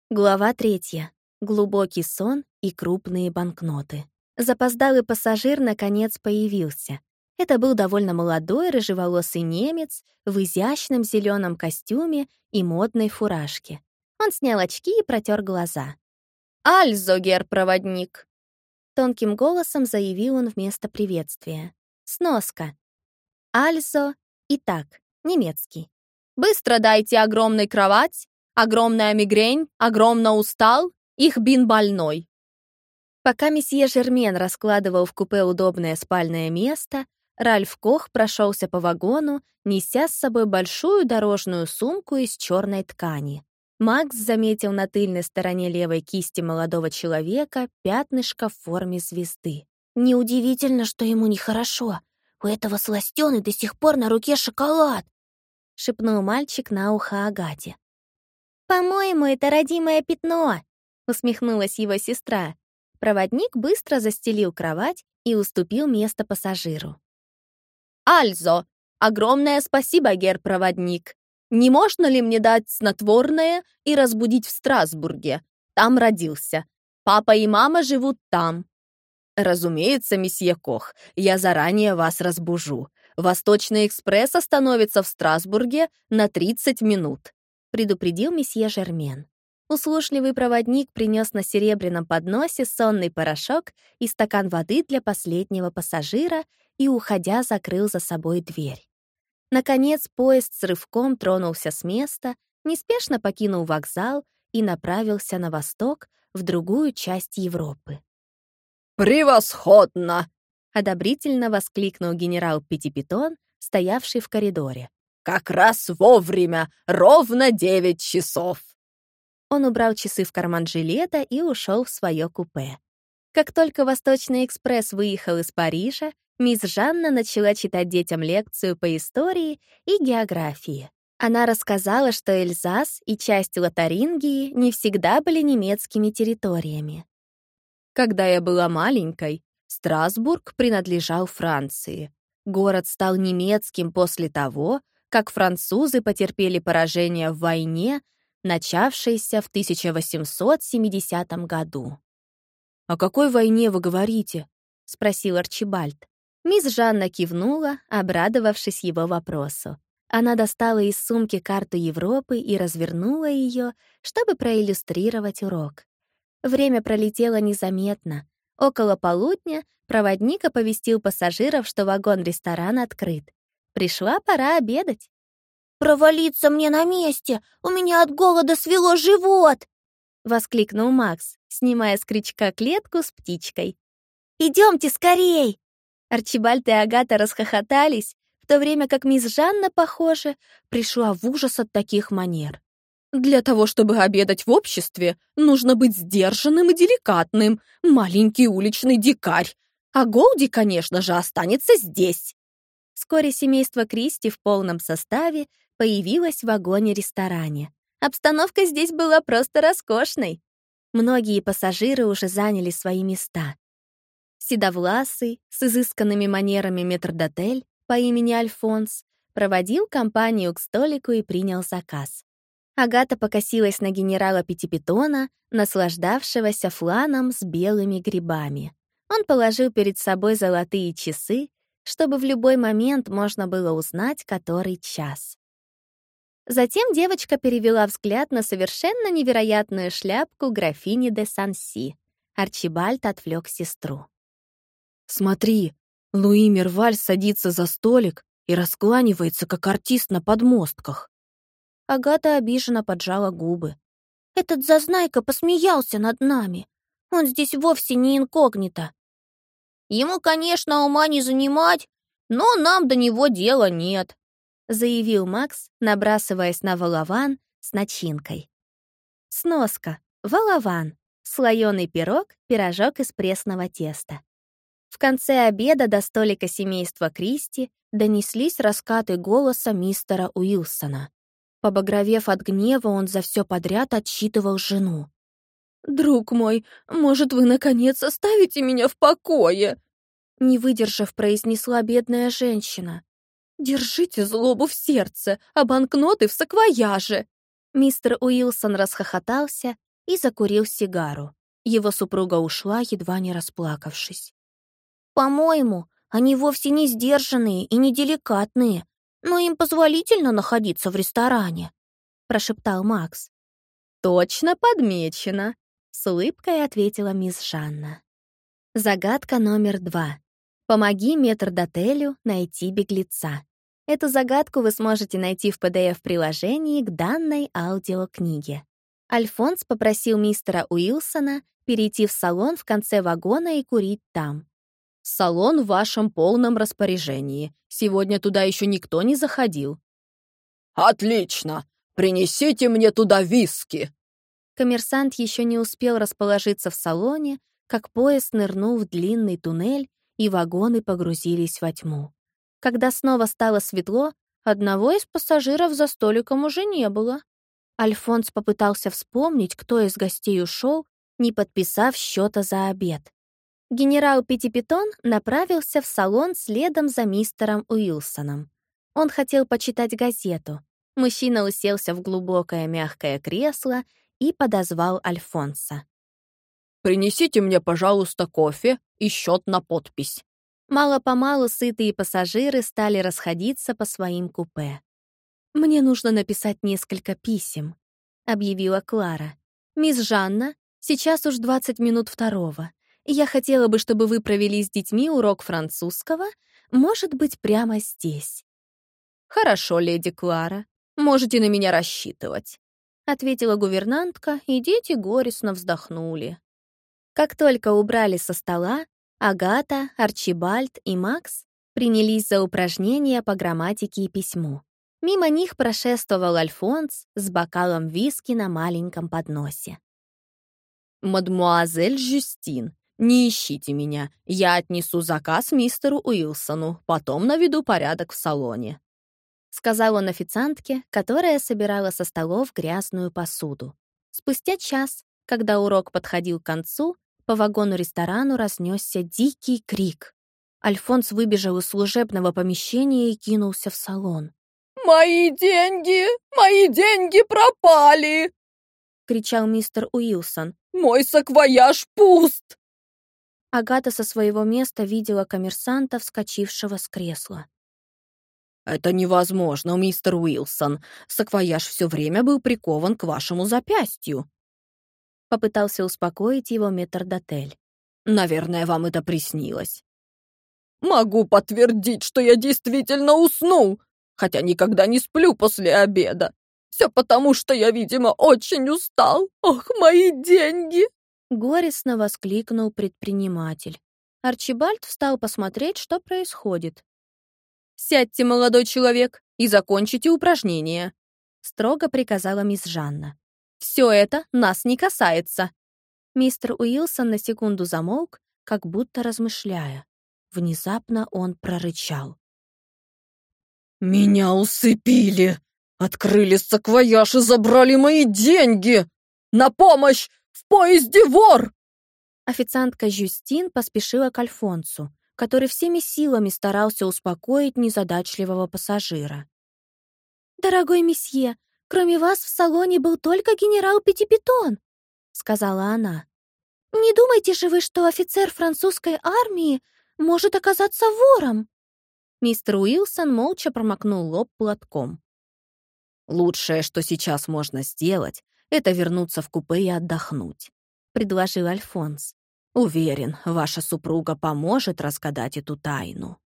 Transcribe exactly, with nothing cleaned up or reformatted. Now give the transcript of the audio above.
Глава третья. Глубокий сон и крупные банкноты. Запоздалый пассажир наконец появился. Это был довольно молодой рыжеволосый немец в изящном зеленом костюме и модной фуражке. Он снял очки и протер глаза. «Альзо, гер-проводник!» Тонким голосом заявил он вместо приветствия. Сноска. Альзо. Итак, немецкий. «Быстро дайте огромной кровать! Огромная мигрень, огромно устал, их бин больной». Пока месье Жермен раскладывал в купе удобное спальное место, Ральф Кох прошелся по вагону, неся с собой большую дорожную сумку из черной ткани. Макс заметил на тыльной стороне левой кисти молодого человека пятнышко в форме звезды. «Неудивительно, что ему нехорошо. У этого сластёны до сих пор на руке шоколад», — шепнул мальчик на ухо Агате. «По-моему, это родимое пятно», — усмехнулась его сестра. Проводник быстро застелил кровать и уступил место пассажиру. «Альзо, огромное спасибо, гер-проводник. Не можно ли мне дать снотворное и разбудить в Страсбурге? Там родился. Папа и мама живут там». «Разумеется, месье Кох, я заранее вас разбужу. Восточный экспресс остановится в Страсбурге на тридцать минут», — предупредил месье Жермен. Услужливый проводник принес на серебряном подносе сонный порошок и стакан воды для последнего пассажира и, уходя, закрыл за собой дверь. Наконец, поезд с рывком тронулся с места, неспешно покинул вокзал и направился на восток, в другую часть Европы. «Превосходно!» — одобрительно воскликнул генерал Пятипитон, стоявший в коридоре. «Как раз вовремя, ровно девять часов!» Он убрал часы в карман жилета и ушел в свое купе. Как только Восточный экспресс выехал из Парижа, мисс Жанна начала читать детям лекцию по истории и географии. Она рассказала, что Эльзас и часть Лотарингии не всегда были немецкими территориями. «Когда я была маленькой, Страсбург принадлежал Франции. Город стал немецким после того, как французы потерпели поражение в войне, начавшейся в тысяча восемьсот семидесятом году». «О какой войне вы говорите?» — спросил Арчибальд. Мисс Жанна кивнула, обрадовавшись его вопросу. Она достала из сумки карту Европы и развернула ее, чтобы проиллюстрировать урок. Время пролетело незаметно. Около полудня проводник оповестил пассажиров, что вагон-ресторан открыт. Пришла пора обедать. «Провалиться мне на месте! У меня от голода свело живот!» — воскликнул Макс, снимая с крючка клетку с птичкой. «Идемте скорей!» Арчибальд и Агата расхохотались, в то время как мисс Жанна, похоже, пришла в ужас от таких манер. «Для того, чтобы обедать в обществе, нужно быть сдержанным и деликатным, маленький уличный дикарь. А Голди, конечно же, останется здесь». Вскоре семейство Кристи в полном составе появилось в вагоне-ресторане. Обстановка здесь была просто роскошной. Многие пассажиры уже заняли свои места. Седовласый, с изысканными манерами метрдотель по имени Альфонс проводил компанию к столику и принял заказ. Агата покосилась на генерала Пятипитона, наслаждавшегося фланом с белыми грибами. Он положил перед собой золотые часы, чтобы в любой момент можно было узнать, который час. Затем девочка перевела взгляд на совершенно невероятную шляпку графини де Санси. Арчибальд отвлек сестру. «Смотри, Луи Мерваль садится за столик и раскланивается, как артист на подмостках». Агата обиженно поджала губы. «Этот зазнайка посмеялся над нами. Он здесь вовсе не инкогнито». «Ему, конечно, ума не занимать, но нам до него дела нет», — заявил Макс, набрасываясь на волован с начинкой. Сноска. Волован. Слоёный пирог, пирожок из пресного теста. В конце обеда до столика семейства Кристи донеслись раскаты голоса мистера Уилсона. Побагровев от гнева, он за все подряд отчитывал жену. «Друг мой, может, вы, наконец, оставите меня в покое?» Не выдержав, произнесла бедная женщина. «Держите злобу в сердце, а банкноты в саквояже!» Мистер Уилсон расхохотался и закурил сигару. Его супруга ушла, едва не расплакавшись. «По-моему, они вовсе не сдержанные и не деликатные, но им позволительно находиться в ресторане», — прошептал Макс. «Точно подмечено», — с улыбкой ответила мисс Жанна. Загадка номер два. Помоги метрдотелю найти беглеца. Эту загадку вы сможете найти в пи ди эф-приложении к данной аудиокниге. Альфонс попросил мистера Уилсона перейти в салон в конце вагона и курить там. «Салон в вашем полном распоряжении. Сегодня туда еще никто не заходил». «Отлично! Принесите мне туда виски!» Коммерсант еще не успел расположиться в салоне, как поезд нырнул в длинный туннель, и вагоны погрузились во тьму. Когда снова стало светло, одного из пассажиров за столиком уже не было. Альфонс попытался вспомнить, кто из гостей ушел, не подписав счета за обед. Генерал Петтипитон направился в салон следом за мистером Уилсоном. Он хотел почитать газету. Мужчина уселся в глубокое мягкое кресло и подозвал Альфонса. «Принесите мне, пожалуйста, кофе и счет на подпись». Мало-помалу сытые пассажиры стали расходиться по своим купе. «Мне нужно написать несколько писем», — объявила Клара. «Мисс Жанна, сейчас уж двадцать минут второго. Я хотела бы, чтобы вы провели с детьми урок французского, может быть, прямо здесь». «Хорошо, леди Клара, можете на меня рассчитывать», — ответила гувернантка, и дети горестно вздохнули. Как только убрали со стола, Агата, Арчибальд и Макс принялись за упражнения по грамматике и письму. Мимо них прошествовал Альфонс с бокалом виски на маленьком подносе. «Мадмуазель Жюстин, не ищите меня. Я отнесу заказ мистеру Уилсону, потом наведу порядок в салоне», — сказал он официантке, которая собирала со столов грязную посуду. Спустя час, когда урок подходил к концу, по вагону-ресторану разнесся дикий крик. Альфонс выбежал из служебного помещения и кинулся в салон. «Мои деньги! Мои деньги пропали!» — кричал мистер Уилсон. «Мой саквояж пуст!» Агата со своего места видела коммерсанта, вскочившего с кресла. «Это невозможно, мистер Уилсон. Саквояж все время был прикован к вашему запястью», — попытался успокоить его метрдотель. «Наверное, вам это приснилось». «Могу подтвердить, что я действительно уснул, хотя никогда не сплю после обеда. Все потому, что я, видимо, очень устал. Ох, мои деньги!» Горестно воскликнул предприниматель. Арчибальд встал посмотреть, что происходит. «Сядьте, молодой человек, и закончите упражнение», — строго приказала мисс Жанна. «Все это нас не касается». Мистер Уилсон на секунду замолк, как будто размышляя. Внезапно он прорычал. «Меня усыпили! Открыли саквояж и забрали мои деньги! На помощь! В поезде вор!» Официантка Жюстин поспешила к Альфонсу, который всеми силами старался успокоить незадачливого пассажира. «Дорогой месье, кроме вас в салоне был только генерал Петтипитон», — сказала она. «Не думайте же вы, что офицер французской армии может оказаться вором?» Мистер Уилсон молча промокнул лоб платком. «Лучшее, что сейчас можно сделать, это вернуться в купе и отдохнуть», — предложил Альфонс. «Уверен, ваша супруга поможет разгадать эту тайну».